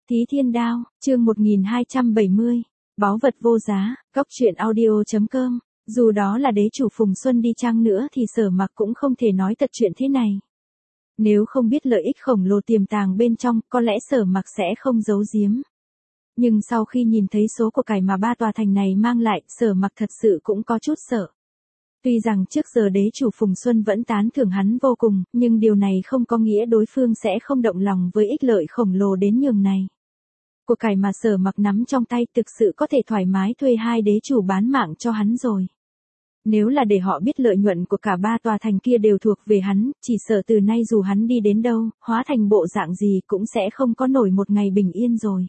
Thí Thiên Đao, chương 1270, báu vật vô giá, góc truyện audio.com, dù đó là đế chủ Phùng Xuân đi chăng nữa thì Sở Mặc cũng không thể nói thật chuyện thế này. Nếu không biết lợi ích khổng lồ tiềm tàng bên trong, có lẽ Sở Mặc sẽ không giấu giếm. Nhưng sau khi nhìn thấy số của cải mà ba tòa thành này mang lại, Sở Mặc thật sự cũng có chút sợ. Tuy rằng trước giờ đế chủ Phùng Xuân vẫn tán thưởng hắn vô cùng, nhưng điều này không có nghĩa đối phương sẽ không động lòng với ích lợi khổng lồ đến nhường này. Của cải mà Sở Mặc nắm trong tay thực sự có thể thoải mái thuê hai đế chủ bán mạng cho hắn rồi. Nếu là để họ biết lợi nhuận của cả ba tòa thành kia đều thuộc về hắn, chỉ sợ từ nay dù hắn đi đến đâu, hóa thành bộ dạng gì cũng sẽ không có nổi một ngày bình yên rồi.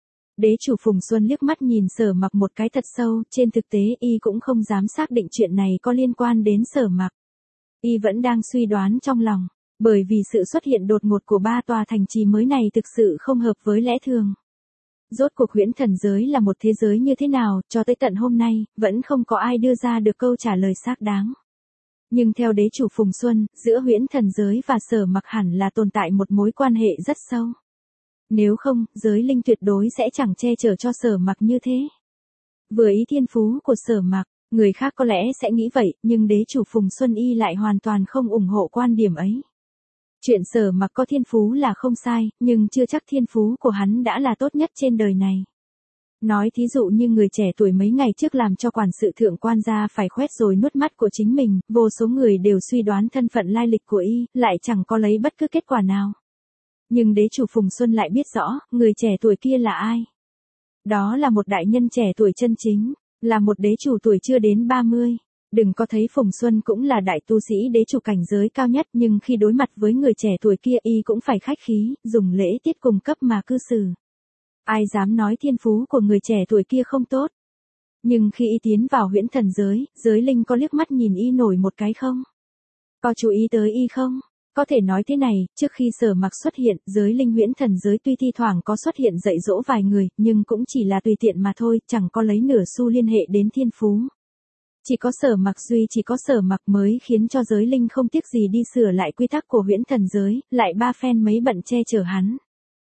Đế chủ Phùng Xuân liếc mắt nhìn Sở Mặc một cái thật sâu, trên thực tế y cũng không dám xác định chuyện này có liên quan đến Sở Mặc. Y vẫn đang suy đoán trong lòng, bởi vì sự xuất hiện đột ngột của ba tòa thành trì mới này thực sự không hợp với lẽ thường. Rốt cuộc huyễn thần giới là một thế giới như thế nào, cho tới tận hôm nay, vẫn không có ai đưa ra được câu trả lời xác đáng. Nhưng theo đế chủ Phùng Xuân, giữa huyễn thần giới và Sở Mặc hẳn là tồn tại một mối quan hệ rất sâu. Nếu không, giới linh tuyệt đối sẽ chẳng che chở cho Sở Mặc như thế. Vừa ý thiên phú của Sở Mặc, người khác có lẽ sẽ nghĩ vậy, nhưng đế chủ Phùng Xuân y lại hoàn toàn không ủng hộ quan điểm ấy. Chuyện Sở Mặc có thiên phú là không sai, nhưng chưa chắc thiên phú của hắn đã là tốt nhất trên đời này. Nói thí dụ như người trẻ tuổi mấy ngày trước làm cho quản sự thượng quan gia phải khoét rồi nuốt mắt của chính mình, vô số người đều suy đoán thân phận lai lịch của y, lại chẳng có lấy bất cứ kết quả nào. Nhưng đế chủ Phùng Xuân lại biết rõ, người trẻ tuổi kia là ai. Đó là một đại nhân trẻ tuổi chân chính, là một đế chủ tuổi chưa đến 30. Đừng có thấy Phùng Xuân cũng là đại tu sĩ đế chủ cảnh giới cao nhất, nhưng khi đối mặt với người trẻ tuổi kia y cũng phải khách khí, dùng lễ tiết cùng cấp mà cư xử. Ai dám nói thiên phú của người trẻ tuổi kia không tốt. Nhưng khi y tiến vào huyễn thần giới, giới linh có liếc mắt nhìn y nổi một cái không? Có chú ý tới y không? Có thể nói thế này, trước khi Sở Mặc xuất hiện, giới linh huyễn thần giới tuy thi thoảng có xuất hiện dạy dỗ vài người, nhưng cũng chỉ là tùy tiện mà thôi, chẳng có lấy nửa xu liên hệ đến thiên phú. Chỉ có Sở Mặc mới khiến cho giới linh không tiếc gì đi sửa lại quy tắc của huyễn thần giới, lại ba phen mấy bận che chở hắn.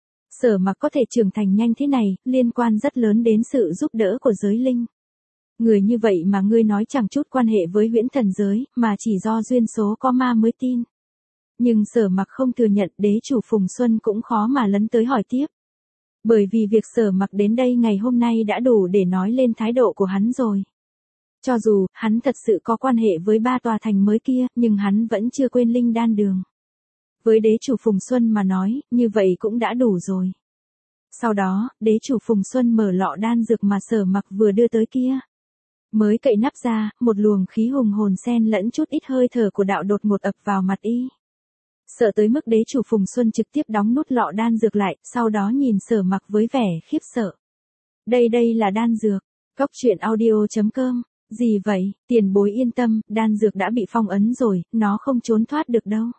Sở Mặc có thể trưởng thành nhanh thế này, liên quan rất lớn đến sự giúp đỡ của giới linh. Người như vậy mà ngươi nói chẳng chút quan hệ với huyễn thần giới, mà chỉ do duyên số có ma mới tin. Nhưng Sở Mặc không thừa nhận, đế chủ Phùng Xuân cũng khó mà lấn tới hỏi tiếp. Bởi vì việc Sở Mặc đến đây ngày hôm nay đã đủ để nói lên thái độ của hắn rồi. Cho dù, hắn thật sự có quan hệ với ba tòa thành mới kia, nhưng hắn vẫn chưa quên linh đan đường. Với đế chủ Phùng Xuân mà nói, như vậy cũng đã đủ rồi. Sau đó, đế chủ Phùng Xuân mở lọ đan dược mà Sở Mặc vừa đưa tới kia. Mới cậy nắp ra, một luồng khí hùng hồn xen lẫn chút ít hơi thở của đạo đột ngột ập vào mặt y. Sợ tới mức đế chủ Phùng Xuân trực tiếp đóng nút lọ đan dược lại, sau đó nhìn Sở Mặc với vẻ khiếp sợ. Đây là đan dược. Góc truyện audio.com. Gì vậy, tiền bối yên tâm, đan dược đã bị phong ấn rồi, nó không trốn thoát được đâu.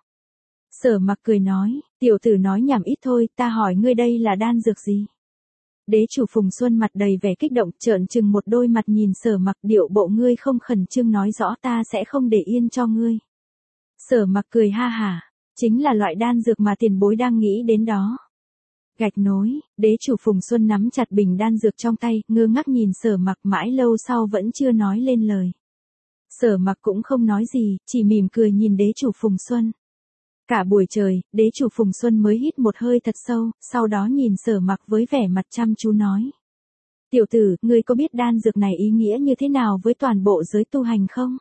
Sở Mặc cười nói, tiểu tử nói nhảm ít thôi, ta hỏi ngươi đây là đan dược gì? Đế chủ Phùng Xuân mặt đầy vẻ kích động, trợn trừng một đôi mặt nhìn Sở Mặc, điệu bộ ngươi không khẩn trương nói rõ ta sẽ không để yên cho ngươi. Sở Mặc cười ha hả, chính là loại đan dược mà tiền bối đang nghĩ đến đó. Gạch nối, đế chủ Phùng Xuân nắm chặt bình đan dược trong tay, ngơ ngác nhìn Sở Mặc mãi lâu sau vẫn chưa nói lên lời. Sở Mặc cũng không nói gì, chỉ mỉm cười nhìn đế chủ Phùng Xuân. Cả buổi trời, đế chủ Phùng Xuân mới hít một hơi thật sâu, sau đó nhìn Sở Mặc với vẻ mặt chăm chú nói. Tiểu tử, ngươi có biết đan dược này ý nghĩa như thế nào với toàn bộ giới tu hành không?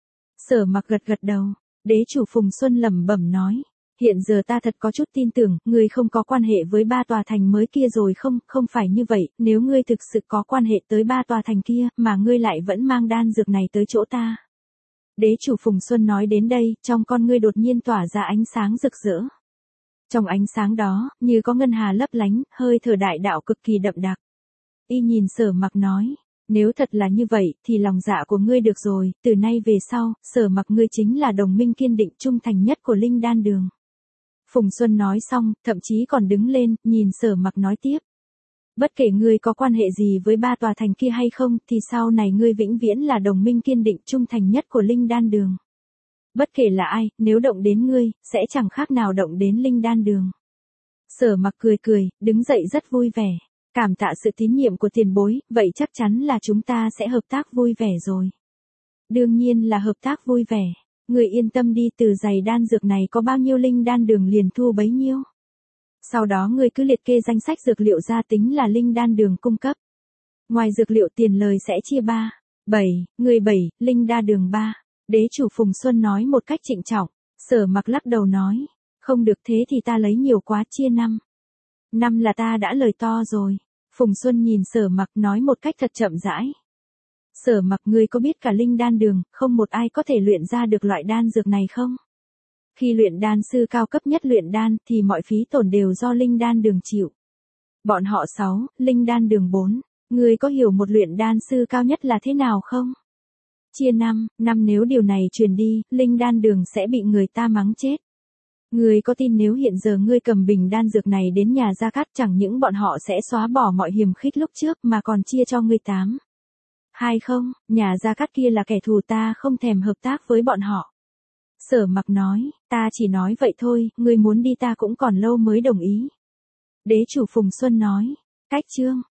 Sở Mặc gật gật đầu, đế chủ Phùng Xuân lẩm bẩm nói. Hiện giờ ta thật có chút tin tưởng, ngươi không có quan hệ với ba tòa thành mới kia rồi không phải như vậy, nếu ngươi thực sự có quan hệ tới ba tòa thành kia, mà ngươi lại vẫn mang đan dược này tới chỗ ta. Đế chủ Phùng Xuân nói đến đây, trong con ngươi đột nhiên tỏa ra ánh sáng rực rỡ. Trong ánh sáng đó, như có ngân hà lấp lánh, hơi thở đại đạo cực kỳ đậm đặc. Y nhìn Sở Mặc nói, nếu thật là như vậy, thì lòng dạ của ngươi được rồi, từ nay về sau, Sở Mặc ngươi chính là đồng minh kiên định trung thành nhất của linh đan đường. Phùng Xuân nói xong, thậm chí còn đứng lên, nhìn Sở Mặc nói tiếp. Bất kể ngươi có quan hệ gì với ba tòa thành kia hay không, thì sau này ngươi vĩnh viễn là đồng minh kiên định trung thành nhất của linh đan đường. Bất kể là ai, nếu động đến ngươi, sẽ chẳng khác nào động đến linh đan đường. Sở Mặc cười cười, đứng dậy rất vui vẻ. Cảm tạ sự tín nhiệm của tiền bối, vậy chắc chắn là chúng ta sẽ hợp tác vui vẻ rồi. Đương nhiên là hợp tác vui vẻ. Người yên tâm đi, từ giày đan dược này có bao nhiêu linh đan đường liền thu bấy nhiêu. Sau đó người cứ liệt kê danh sách dược liệu ra tính là linh đan đường cung cấp. Ngoài dược liệu tiền lời sẽ chia 7, người 7, linh đan đường 3. Đế chủ Phùng Xuân nói một cách trịnh trọng. Sở Mặc lắc đầu nói, không được, thế thì ta lấy nhiều quá, chia 5. 5 là ta đã lời to rồi. Phùng Xuân nhìn Sở Mặc nói một cách thật chậm rãi. Sở Mặc, ngươi có biết cả linh đan đường, không một ai có thể luyện ra được loại đan dược này không? Khi luyện đan sư cao cấp nhất luyện đan thì mọi phí tổn đều do linh đan đường chịu. Bọn họ 6, linh đan đường 4. Ngươi có hiểu một luyện đan sư cao nhất là thế nào không? Chia 5, nếu điều này truyền đi, linh đan đường sẽ bị người ta mắng chết. Ngươi có tin nếu hiện giờ ngươi cầm bình đan dược này đến nhà Gia Cát, chẳng những bọn họ sẽ xóa bỏ mọi hiềm khích lúc trước mà còn chia cho ngươi 8. Hay không, nhà Gia Cát kia là kẻ thù, ta không thèm hợp tác với bọn họ. Sở Mặc nói, ta chỉ nói vậy thôi, ngươi muốn đi ta cũng còn lâu mới đồng ý. Đế chủ Phùng Xuân nói, cách chương